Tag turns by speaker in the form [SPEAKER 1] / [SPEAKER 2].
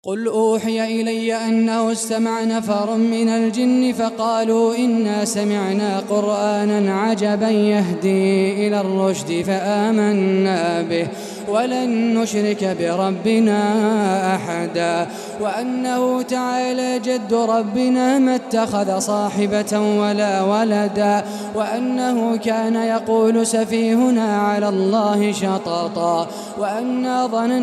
[SPEAKER 1] قل أوحي إلي أنه استمع نفر من الجن فقالوا إنا سمعنا قرآنا عجبا يهدي إلى الرشد فآمنا به ولن نشرك بربنا أحدا وأنه تعالى جد ربنا ما اتخذ صاحبة ولا ولدا وأنه كان يقول سفيهنا على الله شططا وأنا ظننا